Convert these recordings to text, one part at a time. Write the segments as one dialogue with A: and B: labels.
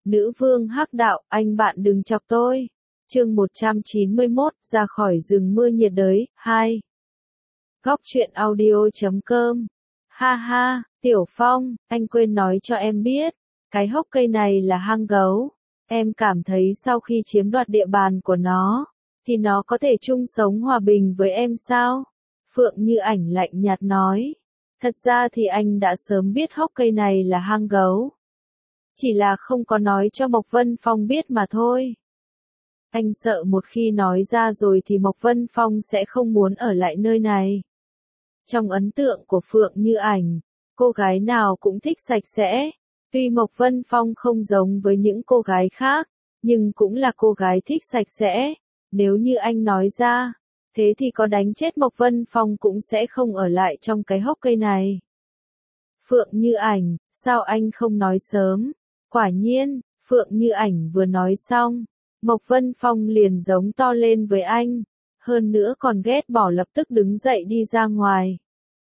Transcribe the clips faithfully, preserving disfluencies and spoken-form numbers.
A: Nữ vương hắc đạo, anh bạn đừng chọc tôi. Chương một trăm chín mươi mốt, ra khỏi rừng mưa nhiệt đới, hai. Góc truyện audio chấm com. Ha ha, Tiểu Phong, anh quên nói cho em biết, cái hốc cây này là hang gấu. Em cảm thấy sau khi chiếm đoạt địa bàn của nó, thì nó có thể chung sống hòa bình với em sao? Phượng Như Ảnh lạnh nhạt nói. Thật ra thì anh đã sớm biết hốc cây này là hang gấu. Chỉ là không có nói cho Mộc Vân Phong biết mà thôi. Anh sợ một khi nói ra rồi thì Mộc Vân Phong sẽ không muốn ở lại nơi này. Trong ấn tượng của Phượng Như Ảnh, cô gái nào cũng thích sạch sẽ. Tuy Mộc Vân Phong không giống với những cô gái khác, nhưng cũng là cô gái thích sạch sẽ. Nếu như anh nói ra, thế thì có đánh chết Mộc Vân Phong cũng sẽ không ở lại trong cái hốc cây này. Phượng Như Ảnh, sao anh không nói sớm? Quả nhiên, Phượng Như Ảnh vừa nói xong, Mộc Vân Phong liền giống to lên với anh, hơn nữa còn ghét bỏ lập tức đứng dậy đi ra ngoài.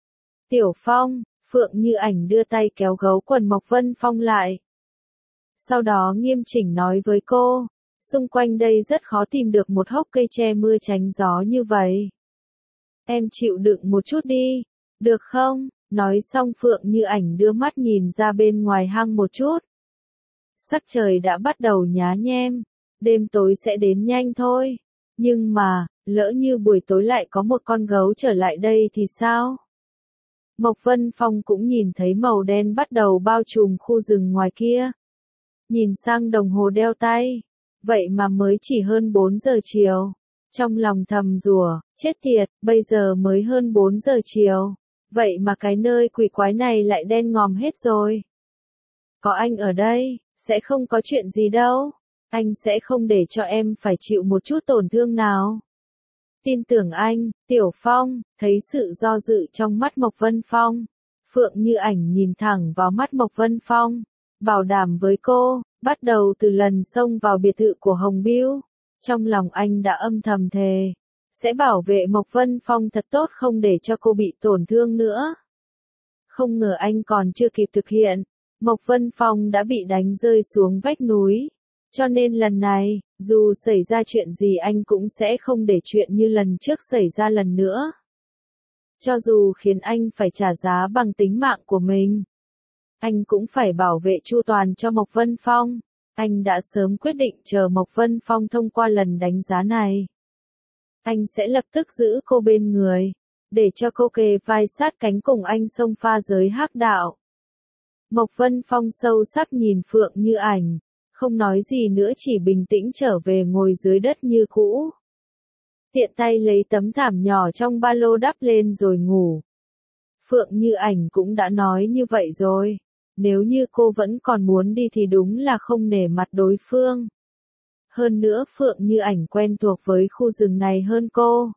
A: Tiểu Phong, Phượng Như Ảnh đưa tay kéo gấu quần Mộc Vân Phong lại. Sau đó nghiêm chỉnh nói với cô, xung quanh đây rất khó tìm được một hốc cây che mưa tránh gió như vậy. Em chịu đựng một chút đi, được không? Nói xong Phượng Như Ảnh đưa mắt nhìn ra bên ngoài hang một chút. Sắc trời đã bắt đầu nhá nhem, đêm tối sẽ đến nhanh thôi. Nhưng mà, lỡ như buổi tối lại có một con gấu trở lại đây thì sao? Mộc Vân Phong cũng nhìn thấy màu đen bắt đầu bao trùm khu rừng ngoài kia. Nhìn sang đồng hồ đeo tay, vậy mà mới chỉ hơn bốn giờ chiều. Trong lòng thầm rủa, chết tiệt, bây giờ mới hơn bốn giờ chiều. Vậy mà cái nơi quỷ quái này lại đen ngòm hết rồi. Có anh ở đây, sẽ không có chuyện gì đâu. Anh sẽ không để cho em phải chịu một chút tổn thương nào. Tin tưởng anh, Tiểu Phong. Thấy sự do dự trong mắt Mộc Vân Phong, Phượng Như Ảnh nhìn thẳng vào mắt Mộc Vân Phong, bảo đảm với cô, bắt đầu từ lần xông vào biệt thự của Hồng Bưu, trong lòng anh đã âm thầm thề, sẽ bảo vệ Mộc Vân Phong thật tốt không để cho cô bị tổn thương nữa. Không ngờ anh còn chưa kịp thực hiện, Mộc Vân Phong đã bị đánh rơi xuống vách núi. Cho nên lần này, dù xảy ra chuyện gì anh cũng sẽ không để chuyện như lần trước xảy ra lần nữa. Cho dù khiến anh phải trả giá bằng tính mạng của mình, anh cũng phải bảo vệ chu toàn cho Mộc Vân Phong. Anh đã sớm quyết định chờ Mộc Vân Phong thông qua lần đánh giá này. Anh sẽ lập tức giữ cô bên người, để cho cô kề vai sát cánh cùng anh xông pha giới hắc đạo. Mộc Vân Phong sâu sắc nhìn Phượng Như Ảnh, không nói gì nữa chỉ bình tĩnh trở về ngồi dưới đất như cũ. Tiện tay lấy tấm thảm nhỏ trong ba lô đắp lên rồi ngủ. Phượng Như Ảnh cũng đã nói như vậy rồi. Nếu như cô vẫn còn muốn đi thì đúng là không nể mặt đối phương. Hơn nữa Phượng Như Ảnh quen thuộc với khu rừng này hơn cô.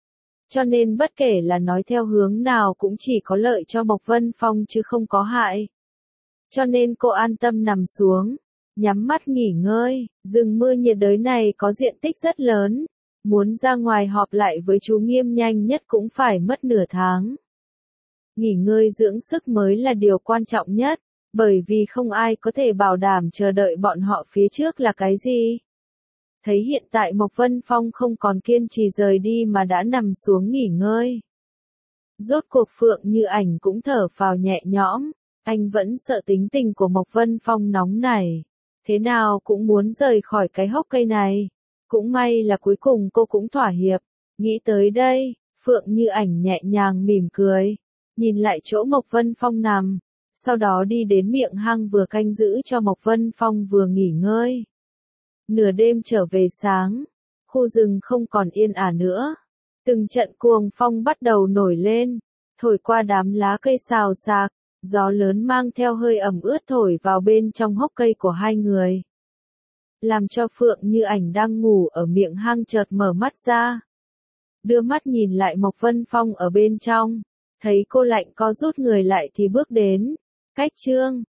A: Cho nên bất kể là nói theo hướng nào cũng chỉ có lợi cho Mộc Vân Phong chứ không có hại. Cho nên cô an tâm nằm xuống, nhắm mắt nghỉ ngơi. Rừng mưa nhiệt đới này có diện tích rất lớn. Muốn ra ngoài họp lại với chú Nghiêm nhanh nhất cũng phải mất nửa tháng. Nghỉ ngơi dưỡng sức mới là điều quan trọng nhất, bởi vì không ai có thể bảo đảm chờ đợi bọn họ phía trước là cái gì. Thấy hiện tại Mộc Vân Phong không còn kiên trì rời đi mà đã nằm xuống nghỉ ngơi. Rốt cuộc Phượng Như Ảnh cũng thở phào nhẹ nhõm, anh vẫn sợ tính tình của Mộc Vân Phong nóng nảy. Thế nào cũng muốn rời khỏi cái hốc cây này. Cũng may là cuối cùng cô cũng thỏa hiệp. Nghĩ tới đây, Phượng Như Ảnh nhẹ nhàng mỉm cười, nhìn lại chỗ Mộc Vân Phong nằm, sau đó đi đến miệng hang vừa canh giữ cho Mộc Vân Phong vừa nghỉ ngơi. Nửa đêm trở về sáng, khu rừng không còn yên ả nữa. Từng trận cuồng phong bắt đầu nổi lên, thổi qua đám lá cây xào xạc, gió lớn mang theo hơi ẩm ướt thổi vào bên trong hốc cây của hai người. Làm cho Phượng Như Ảnh đang ngủ ở miệng hang chợt mở mắt ra. Đưa mắt nhìn lại Mộc Vân Phong ở bên trong, thấy cô lạnh co rút người lại thì bước đến. Cách chương,